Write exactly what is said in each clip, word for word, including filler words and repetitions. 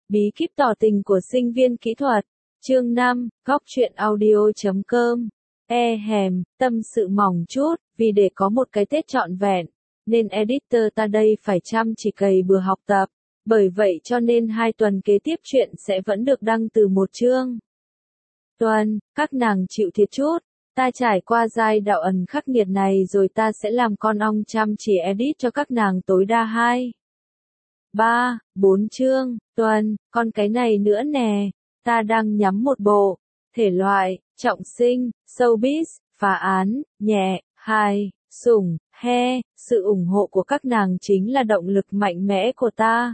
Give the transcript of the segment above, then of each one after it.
Bí kíp tỏ tình của sinh viên kỹ thuật. Chương năm, góc truyện audio chấm com. E hèm, tâm sự mỏng chút, vì để có một cái Tết trọn vẹn, nên editor ta đây phải chăm chỉ cày bừa học tập. Bởi vậy cho nên hai tuần kế tiếp chuyện sẽ vẫn được đăng từ một chương. Tuần, các nàng chịu thiệt chút. Ta trải qua giai đạo ẩn khắc nghiệt này rồi ta sẽ làm con ong chăm chỉ edit cho các nàng tối đa hai, ba, bốn chương, tuần, còn cái này nữa nè, ta đang nhắm một bộ, thể loại, trọng sinh, showbiz, phá án, nhẹ, hài, sủng, he, sự ủng hộ của các nàng chính là động lực mạnh mẽ của ta.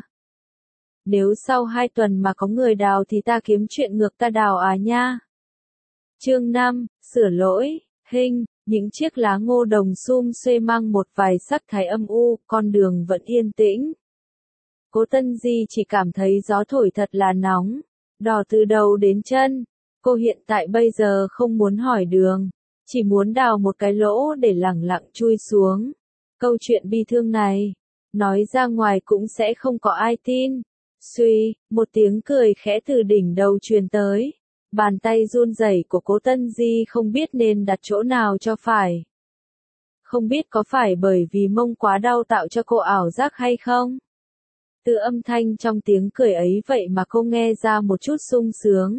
Nếu sau hai tuần mà có người đào thì ta kiếm chuyện ngược ta đào à nha. Chương năm, sửa lỗi, hình, những chiếc lá ngô đồng sum xuê mang một vài sắc thái âm u, con đường vẫn yên tĩnh. Cố Tân Di chỉ cảm thấy gió thổi thật là nóng, đỏ từ đầu đến chân. Cô hiện tại bây giờ không muốn hỏi đường, chỉ muốn đào một cái lỗ để lẳng lặng chui xuống. Câu chuyện bi thương này, nói ra ngoài cũng sẽ không có ai tin. Suy, một tiếng cười khẽ từ đỉnh đầu truyền tới. Bàn tay run rẩy của Cố Tân Di không biết nên đặt chỗ nào cho phải. Không biết có phải bởi vì mông quá đau tạo cho cô ảo giác hay không? Từ âm thanh trong tiếng cười ấy vậy mà cô nghe ra một chút sung sướng.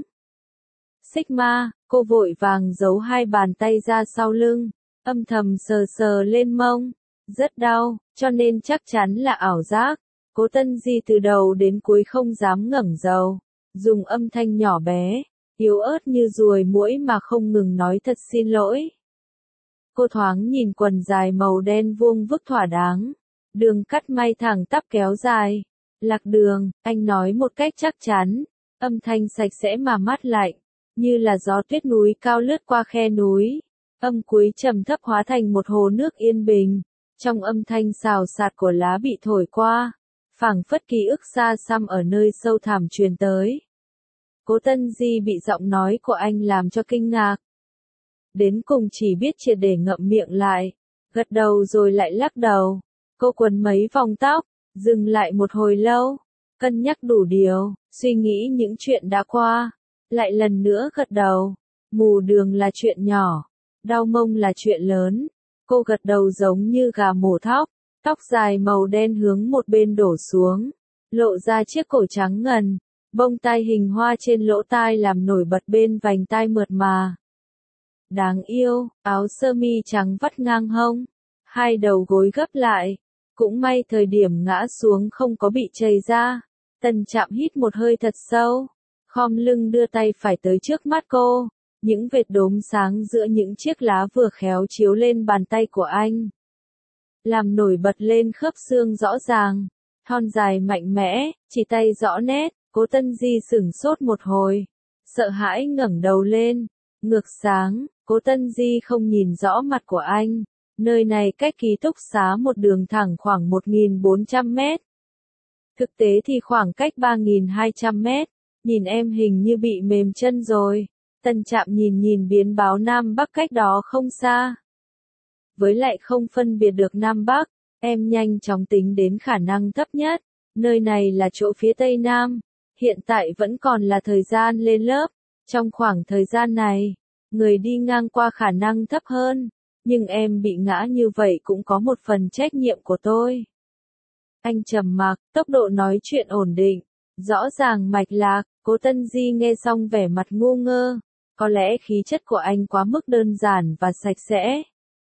Sigma, cô vội vàng giấu hai bàn tay ra sau lưng, âm thầm sờ sờ lên mông. Rất đau, cho nên chắc chắn là ảo giác. Cố Tân Di từ đầu đến cuối không dám ngẩng đầu, dùng âm thanh nhỏ bé, yếu ớt như ruồi muỗi mà không ngừng nói thật xin lỗi. Cô thoáng nhìn quần dài màu đen vuông vức thỏa đáng, đường cắt may thẳng tắp kéo dài. Lạc Đường, anh nói một cách chắc chắn, âm thanh sạch sẽ mà mát lạnh, như là gió tuyết núi cao lướt qua khe núi. Âm cuối trầm thấp hóa thành một hồ nước yên bình, trong âm thanh xào xạc của lá bị thổi qua, phảng phất ký ức xa xăm ở nơi sâu thẳm truyền tới. Cố Tân Di bị giọng nói của anh làm cho kinh ngạc. Đến cùng chỉ biết triệt để ngậm miệng lại, gật đầu rồi lại lắc đầu. Cô quấn mấy vòng tóc, dừng lại một hồi lâu, cân nhắc đủ điều, suy nghĩ những chuyện đã qua, lại lần nữa gật đầu. Mù đường là chuyện nhỏ, đau mông là chuyện lớn. Cô gật đầu giống như gà mổ thóc, tóc dài màu đen hướng một bên đổ xuống, lộ ra chiếc cổ trắng ngần, bông tai hình hoa trên lỗ tai làm nổi bật bên vành tai mượt mà. Đáng yêu, áo sơ mi trắng vắt ngang hông, hai đầu gối gấp lại, cũng may thời điểm ngã xuống không có bị chày ra. Tần Trạm hít một hơi thật sâu, khom lưng đưa tay phải tới trước mắt cô, những vệt đốm sáng giữa những chiếc lá vừa khéo chiếu lên bàn tay của anh, làm nổi bật lên khớp xương rõ ràng, thon dài mạnh mẽ, chỉ tay rõ nét. Cố Tân Di sửng sốt một hồi, sợ hãi ngẩng đầu lên, ngược sáng. Cố Tân Di không nhìn rõ mặt của anh, nơi này cách ký túc xá một đường thẳng khoảng một nghìn bốn trăm mét. Thực tế thì khoảng cách ba nghìn hai trăm mét, nhìn em hình như bị mềm chân rồi. Tần Trạm nhìn nhìn biến báo Nam Bắc cách đó không xa. Với lại không phân biệt được Nam Bắc, em nhanh chóng tính đến khả năng thấp nhất, nơi này là chỗ phía Tây Nam. Hiện tại vẫn còn là thời gian lên lớp, trong khoảng thời gian này, người đi ngang qua khả năng thấp hơn, nhưng em bị ngã như vậy cũng có một phần trách nhiệm của tôi. Anh trầm mặc, tốc độ nói chuyện ổn định, rõ ràng mạch lạc. Cố Tân Di nghe xong vẻ mặt ngu ngơ, có lẽ khí chất của anh quá mức đơn giản và sạch sẽ.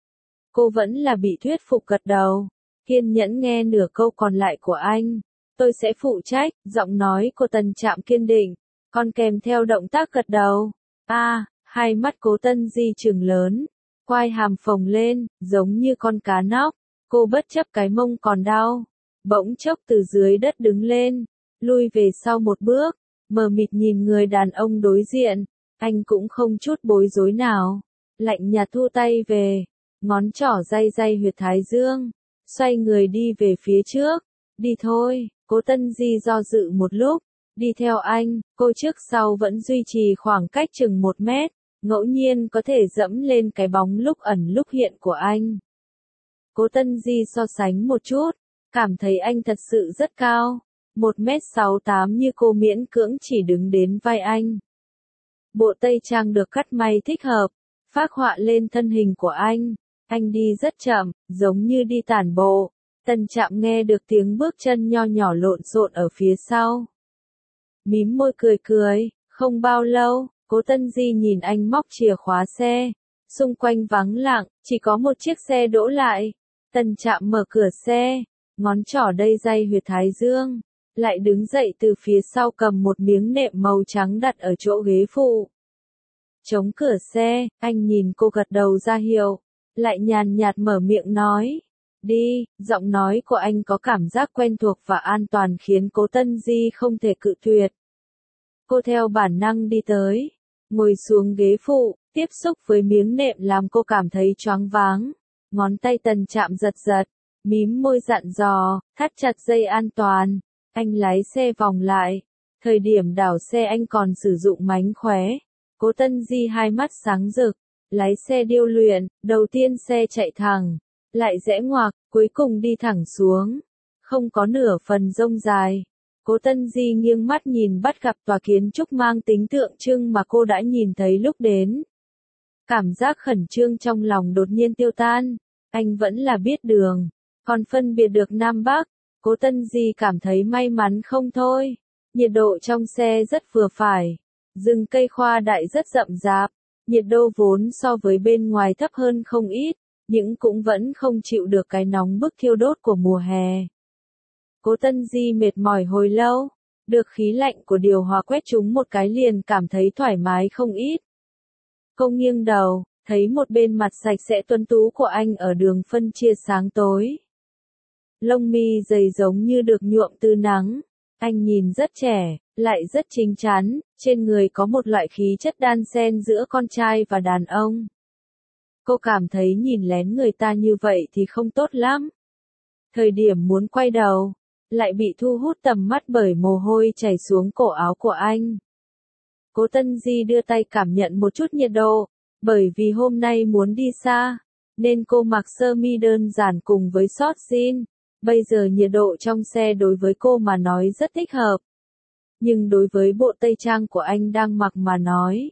Cô vẫn là bị thuyết phục gật đầu, kiên nhẫn nghe nửa câu còn lại của anh. Tôi sẽ phụ trách, giọng nói của Tần Trạm kiên định, còn kèm theo động tác gật đầu. A, à, hai mắt Cố Tân Di trừng lớn, quai hàm phồng lên, giống như con cá nóc. Cô bất chấp cái mông còn đau, bỗng chốc từ dưới đất đứng lên, lui về sau một bước, mờ mịt nhìn người đàn ông đối diện. Anh cũng không chút bối rối nào, lạnh nhạt thu tay về, ngón trỏ day day huyệt thái dương, xoay người đi về phía trước. Đi thôi. Cố Tân Di do dự một lúc, đi theo anh. Cô trước sau vẫn duy trì khoảng cách chừng một mét, ngẫu nhiên có thể dẫm lên cái bóng lúc ẩn lúc hiện của anh. Cố Tân Di so sánh một chút, cảm thấy anh thật sự rất cao, một mét sáu tám như cô miễn cưỡng chỉ đứng đến vai anh. Bộ tây trang được cắt may thích hợp, phác họa lên thân hình của anh. Anh đi rất chậm, giống như đi tản bộ. Tân Trạm nghe được tiếng bước chân nho nhỏ lộn xộn ở phía sau. Mím môi cười cười, không bao lâu, Cố Tân Di nhìn anh móc chìa khóa xe. Xung quanh vắng lặng, chỉ có một chiếc xe đỗ lại. Tân Trạm mở cửa xe, ngón trỏ đây day huyệt thái dương, lại đứng dậy từ phía sau cầm một miếng nệm màu trắng đặt ở chỗ ghế phụ. Chống cửa xe, anh nhìn cô gật đầu ra hiệu, lại nhàn nhạt mở miệng nói. Đi, giọng nói của anh có cảm giác quen thuộc và an toàn khiến Cố Tân Di không thể cự tuyệt. Cô theo bản năng đi tới, ngồi xuống ghế phụ, tiếp xúc với miếng nệm làm cô cảm thấy choáng váng. Ngón tay Tân Trạm giật giật, mím môi dặn dò, thắt chặt dây an toàn. Anh lái xe vòng lại, thời điểm đảo xe anh còn sử dụng mánh khóe. Cố Tân Di hai mắt sáng rực, lái xe điêu luyện, đầu tiên xe chạy thẳng, lại rẽ ngoạc, cuối cùng đi thẳng xuống. Không có nửa phần rông dài. Cố Tân Di nghiêng mắt nhìn bắt gặp tòa kiến trúc mang tính tượng trưng mà cô đã nhìn thấy lúc đến. Cảm giác khẩn trương trong lòng đột nhiên tiêu tan. Anh vẫn là biết đường, còn phân biệt được Nam Bắc. Cố Tân Di cảm thấy may mắn không thôi. Nhiệt độ trong xe rất vừa phải. Rừng cây khoa đại rất rậm rạp. Nhiệt độ vốn so với bên ngoài thấp hơn không ít, nhưng cũng vẫn không chịu được cái nóng bức thiêu đốt của mùa hè. Cố Tân Di mệt mỏi hồi lâu, được khí lạnh của điều hòa quét trúng một cái liền cảm thấy thoải mái không ít. Cô nghiêng đầu, thấy một bên mặt sạch sẽ tuấn tú của anh ở đường phân chia sáng tối. Lông mi dày giống như được nhuộm từ nắng. Anh nhìn rất trẻ, lại rất chín chắn, trên người có một loại khí chất đan xen giữa con trai và đàn ông. Cô cảm thấy nhìn lén người ta như vậy thì không tốt lắm. Thời điểm muốn quay đầu, lại bị thu hút tầm mắt bởi mồ hôi chảy xuống cổ áo của anh. Cố Tân Di đưa tay cảm nhận một chút nhiệt độ, bởi vì hôm nay muốn đi xa, nên cô mặc sơ mi đơn giản cùng với short jean. Bây giờ nhiệt độ trong xe đối với cô mà nói rất thích hợp. Nhưng đối với bộ tây trang của anh đang mặc mà nói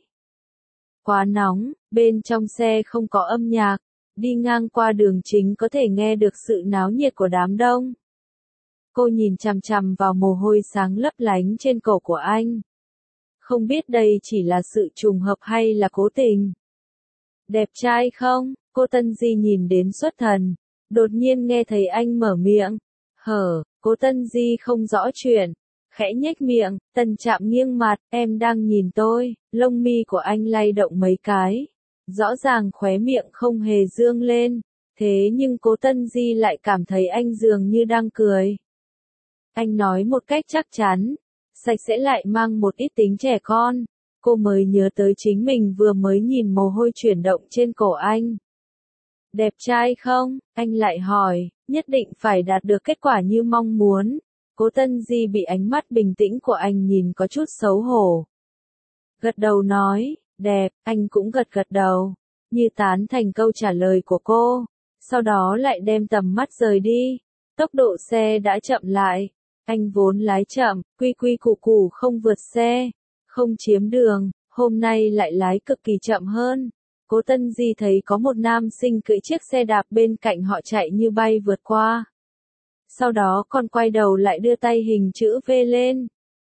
quá nóng, bên trong xe không có âm nhạc, đi ngang qua đường chính có thể nghe được sự náo nhiệt của đám đông. Cô nhìn chằm chằm vào mồ hôi sáng lấp lánh trên cổ của anh. Không biết đây chỉ là sự trùng hợp hay là cố tình. Đẹp trai không? Cô Tân Di nhìn đến xuất thần. Đột nhiên nghe thấy anh mở miệng. Hở, Cố Tân Di không rõ chuyện. Khẽ nhếch miệng, Tân Trạm nghiêng mặt, em đang nhìn tôi. Lông mi của anh lay động mấy cái. Rõ ràng khóe miệng không hề dương lên. Thế nhưng Cố Tân Di lại cảm thấy anh dường như đang cười. Anh nói một cách chắc chắn, sạch sẽ lại mang một ít tính trẻ con. Cô mới nhớ tới chính mình vừa mới nhìn mồ hôi chuyển động trên cổ anh. Đẹp trai không? Anh lại hỏi, nhất định phải đạt được kết quả như mong muốn. Cố Tân Di bị ánh mắt bình tĩnh của anh nhìn có chút xấu hổ. Gật đầu nói, đẹp, anh cũng gật gật đầu, như tán thành câu trả lời của cô. Sau đó lại đem tầm mắt rời đi. Tốc độ xe đã chậm lại. Anh vốn lái chậm, quy quy củ củ không vượt xe, không chiếm đường, hôm nay lại lái cực kỳ chậm hơn. Cố Tân Di thấy có một nam sinh cưỡi chiếc xe đạp bên cạnh họ chạy như bay vượt qua. Sau đó còn quay đầu lại đưa tay hình chữ V lên.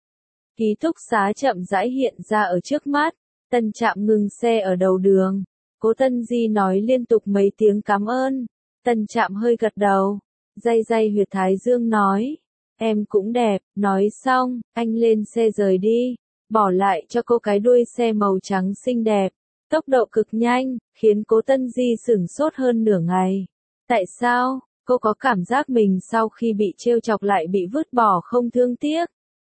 Ký túc xá chậm rãi hiện ra ở trước mắt. Tân Trạm ngừng xe ở đầu đường. Cố Tân Di nói liên tục mấy tiếng cảm ơn. Tân Trạm hơi gật đầu. Day day huyệt thái dương nói. Em cũng đẹp. Nói xong, anh lên xe rời đi. Bỏ lại cho cô cái đuôi xe màu trắng xinh đẹp. Tốc độ cực nhanh, khiến Cố Tân Di sửng sốt hơn nửa ngày. Tại sao? Cô có cảm giác mình sau khi bị trêu chọc lại bị vứt bỏ không thương tiếc.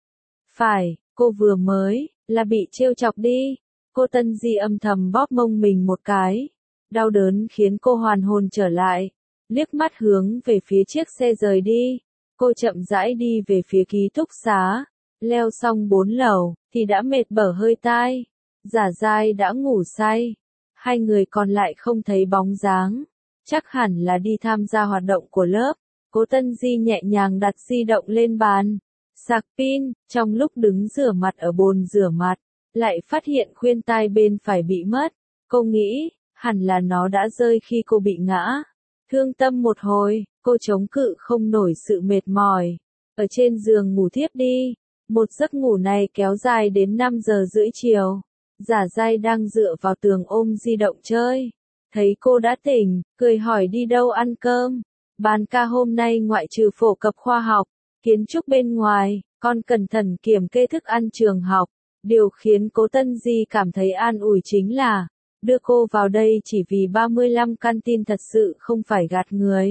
Phải, cô vừa mới, là bị trêu chọc đi. Cô Tân Di âm thầm bóp mông mình một cái. Đau đớn khiến cô hoàn hồn trở lại. Liếc mắt hướng về phía chiếc xe rời đi. Cô chậm rãi đi về phía ký túc xá. Leo xong bốn lầu, thì đã mệt bở hơi tai. Giả Giai đã ngủ say. Hai người còn lại không thấy bóng dáng. Chắc hẳn là đi tham gia hoạt động của lớp. Cố Tân Di nhẹ nhàng đặt di động lên bàn. sạc pin, trong lúc đứng rửa mặt ở bồn rửa mặt, lại phát hiện khuyên tai bên phải bị mất. Cô nghĩ, hẳn là nó đã rơi khi cô bị ngã. Thương tâm một hồi, cô chống cự không nổi sự mệt mỏi. Ở trên giường ngủ thiếp đi. Một giấc ngủ này kéo dài đến năm giờ rưỡi chiều. Giả Giai đang dựa vào tường ôm di động chơi. Thấy cô đã tỉnh, cười hỏi đi đâu ăn cơm. Ban ca hôm nay ngoại trừ phổ cập khoa học, kiến trúc bên ngoài, con cẩn thận kiểm kê thức ăn trường học. Điều khiến Cố Tân Di cảm thấy an ủi chính là, đưa cô vào đây chỉ vì ba mươi lăm căn tin thật sự không phải gạt người.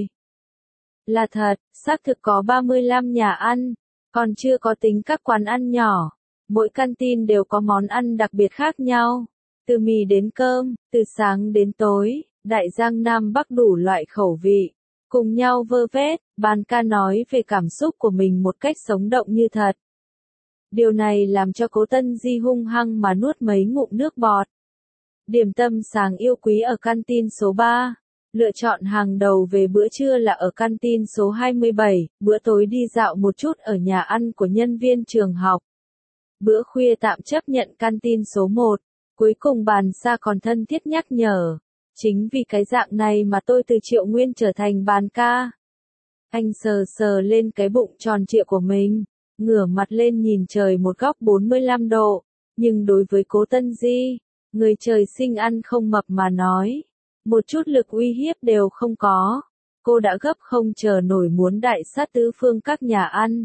Là thật, xác thực có ba mươi lăm nhà ăn, còn chưa có tính các quán ăn nhỏ. Mỗi căn tin đều có món ăn đặc biệt khác nhau. Từ mì đến cơm, từ sáng đến tối, đại giang nam bắc đủ loại khẩu vị. Cùng nhau vơ vét, Ban ca nói về cảm xúc của mình một cách sống động như thật. Điều này làm cho Cố Tân Di hung hăng mà nuốt mấy ngụm nước bọt. Điểm tâm sáng yêu quý ở căn tin số ba. Lựa chọn hàng đầu về bữa trưa là ở căn tin số hai mươi bảy, bữa tối đi dạo một chút ở nhà ăn của nhân viên trường học. Bữa khuya tạm chấp nhận căn tin số một. Cuối cùng Bàn Sa còn thân thiết nhắc nhở. Chính vì cái dạng này mà tôi từ Triệu Nguyên trở thành Bàn ca. Anh sờ sờ lên cái bụng tròn trịa của mình, ngửa mặt lên nhìn trời một góc bốn mươi lăm độ. Nhưng đối với Cố Tân Di, người trời sinh ăn không mập mà nói, một chút lực uy hiếp đều không có. Cô đã gấp không chờ nổi muốn đại sát tứ phương các nhà ăn.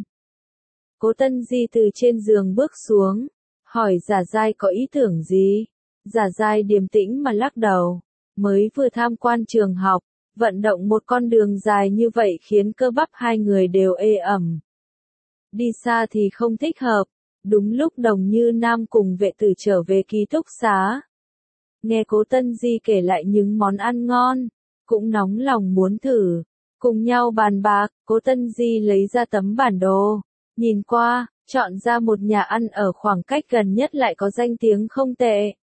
Cố Tân Di từ trên giường bước xuống, hỏi Giả Giai có ý tưởng gì. Giả Giai điềm tĩnh mà lắc đầu. Mới vừa tham quan trường học, vận động một con đường dài như vậy khiến cơ bắp hai người đều ê ẩm. Đi xa thì không thích hợp. Đúng lúc Đồng Như Nam cùng vệ tử trở về ký túc xá. Nghe Cố Tân Di kể lại những món ăn ngon, cũng nóng lòng muốn thử. Cùng nhau bàn bạc, Cố Tân Di lấy ra tấm bản đồ. Nhìn qua, chọn ra một nhà ăn ở khoảng cách gần nhất lại có danh tiếng không tệ.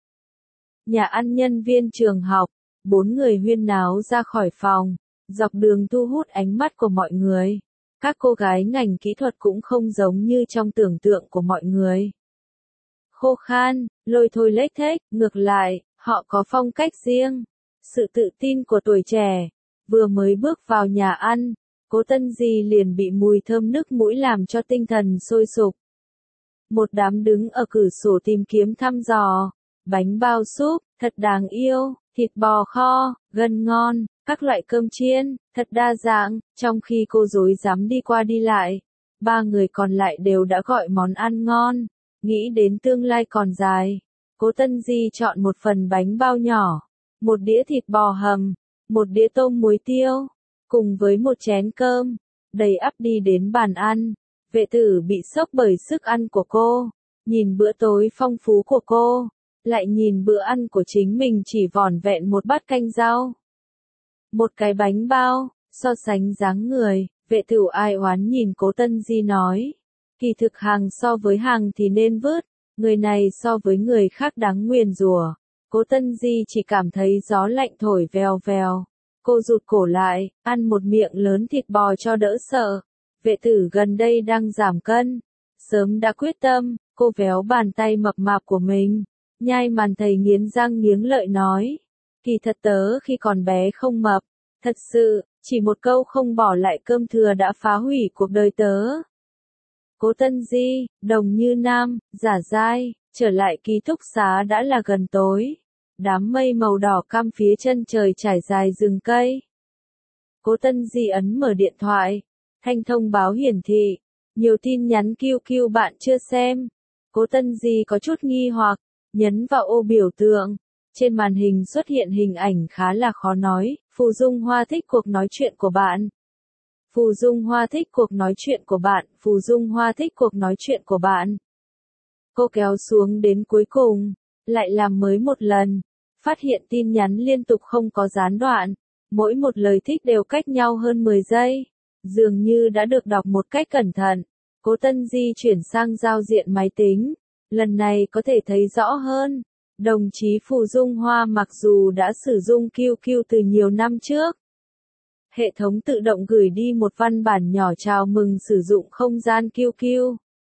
Nhà ăn nhân viên trường học. Bốn người huyên náo ra khỏi phòng, dọc đường thu hút ánh mắt của mọi người. Các cô gái ngành kỹ thuật cũng không giống như trong tưởng tượng của mọi người. Khô khan, lôi thôi lếch thếch, ngược lại, họ có phong cách riêng. Sự tự tin của tuổi trẻ. Vừa mới bước vào nhà ăn, Cố Tân Di liền bị mùi thơm nước mũi làm cho tinh thần sôi sục. Một đám đứng ở cửa sổ tìm kiếm thăm dò. Bánh bao súp, thật đáng yêu. Thịt bò kho, gân ngon, các loại cơm chiên, thật đa dạng. Trong khi cô rối rắm đi qua đi lại, ba người còn lại đều đã gọi món ăn ngon. Nghĩ đến tương lai còn dài, Cố Tân Di chọn một phần bánh bao nhỏ, một đĩa thịt bò hầm, một đĩa tôm muối tiêu, cùng với một chén cơm, đầy ắp đi đến bàn ăn. Vệ tử bị sốc bởi sức ăn của cô, nhìn bữa tối phong phú của cô. Lại nhìn bữa ăn của chính mình chỉ vỏn vẹn một bát canh rau. Một cái bánh bao, so sánh dáng người, vệ tử ai oán nhìn Cố Tân Di nói. Kỳ thực hàng so với hàng thì nên vứt, người này so với người khác đáng nguyền rủa. Cố Tân Di chỉ cảm thấy gió lạnh thổi vèo vèo. Cô rụt cổ lại, ăn một miệng lớn thịt bò cho đỡ sợ. Vệ tử gần đây đang giảm cân. Sớm đã quyết tâm, cô véo bàn tay mập mạp của mình. Nhai màn thầy nghiến răng nghiến lợi nói. Kỳ thật tớ khi còn bé không mập. Thật sự, chỉ một câu không bỏ lại cơm thừa đã phá hủy cuộc đời tớ. Cố Tân Di, Đồng Như Nam, Giả Giai, trở lại ký túc xá đã là gần tối. Đám mây màu đỏ cam phía chân trời trải dài rừng cây. Cố Tân Di ấn mở điện thoại. Thanh thông báo hiển thị. Nhiều tin nhắn kiu kiu bạn chưa xem. Cố Tân Di có chút nghi hoặc. Nhấn vào ô biểu tượng. Trên màn hình xuất hiện hình ảnh khá là khó nói. Phù Dung Hoa thích cuộc nói chuyện của bạn. Phù Dung Hoa thích cuộc nói chuyện của bạn. Phù Dung Hoa thích cuộc nói chuyện của bạn. Cô kéo xuống đến cuối cùng. Lại làm mới một lần. Phát hiện tin nhắn liên tục không có gián đoạn. Mỗi một lời thích đều cách nhau hơn mười giây. Dường như đã được đọc một cách cẩn thận. Cố Tân Di chuyển sang giao diện máy tính. Lần này có thể thấy rõ hơn. Đồng chí Phù Dung Hoa mặc dù đã sử dụng kiu kiu từ nhiều năm trước. Hệ thống tự động gửi đi một văn bản nhỏ chào mừng sử dụng không gian kiu kiu.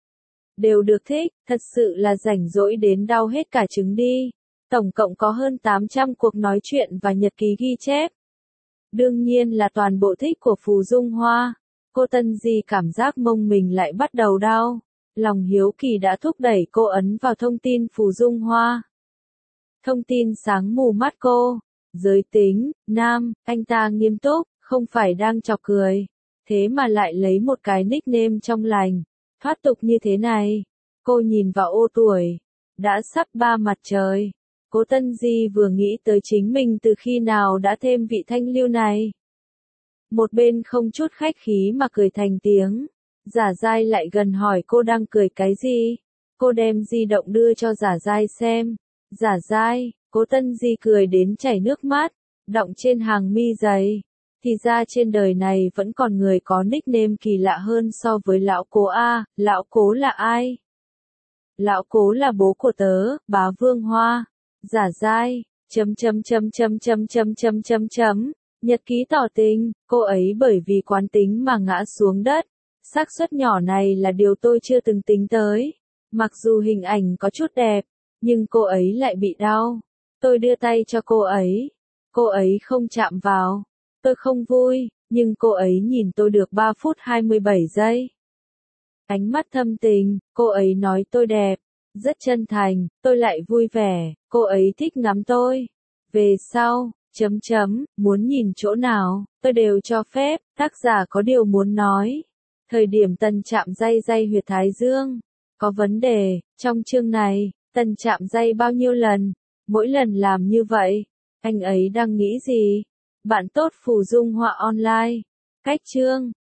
đều được thích, thật sự là rảnh rỗi đến đau hết cả trứng đi. Tổng cộng có hơn tám trăm cuộc nói chuyện và nhật ký ghi chép. Đương nhiên là toàn bộ thích của Phù Dung Hoa. Cô Tân Di cảm giác mông mình lại bắt đầu đau. Lòng hiếu kỳ đã thúc đẩy cô ấn vào thông tin Phù Dung Hoa. Thông tin sáng mù mắt cô. Giới tính, nam, anh ta nghiêm túc, không phải đang chọc cười. Thế mà lại lấy một cái nickname trong lành, thoát tục như thế này. Cô nhìn vào ô tuổi. Đã sắp ba mặt trời. Cố Tân Di vừa nghĩ tới chính mình từ khi nào đã thêm vị thanh lưu này. Một bên không chút khách khí mà cười thành tiếng. Giả Giai lại gần hỏi cô đang cười cái gì. Cô đem di động đưa cho Giả Giai xem. Giả Giai, Cố Tân Di cười đến chảy nước mắt, đọng trên hàng mi dày. Thì ra trên đời này vẫn còn người có nickname kỳ lạ hơn so với lão Cố a. Lão Cố là ai? Lão Cố là bố của tớ, Bá Vương Hoa. Giả Giai, chấm chấm chấm chấm chấm chấm chấm chấm chấm. Nhật ký tỏ tình, cô ấy bởi vì quán tính mà ngã xuống đất. Xác suất nhỏ này là điều tôi chưa từng tính tới. Mặc dù hình ảnh có chút đẹp, nhưng cô ấy lại bị đau. Tôi đưa tay cho cô ấy. Cô ấy không chạm vào. Tôi không vui, nhưng cô ấy nhìn tôi được ba phút hai mươi bảy giây. Ánh mắt thâm tình, cô ấy nói tôi đẹp. Rất chân thành, tôi lại vui vẻ, cô ấy thích ngắm tôi. Về sau, chấm chấm, muốn nhìn chỗ nào, tôi đều cho phép, tác giả có điều muốn nói. Thời điểm Tần chạm day day huyệt thái dương. Có vấn đề, trong chương này, Tần chạm day bao nhiêu lần? Mỗi lần làm như vậy, anh ấy đang nghĩ gì? Bạn tốt Phù Dung Họa Online. Cách chương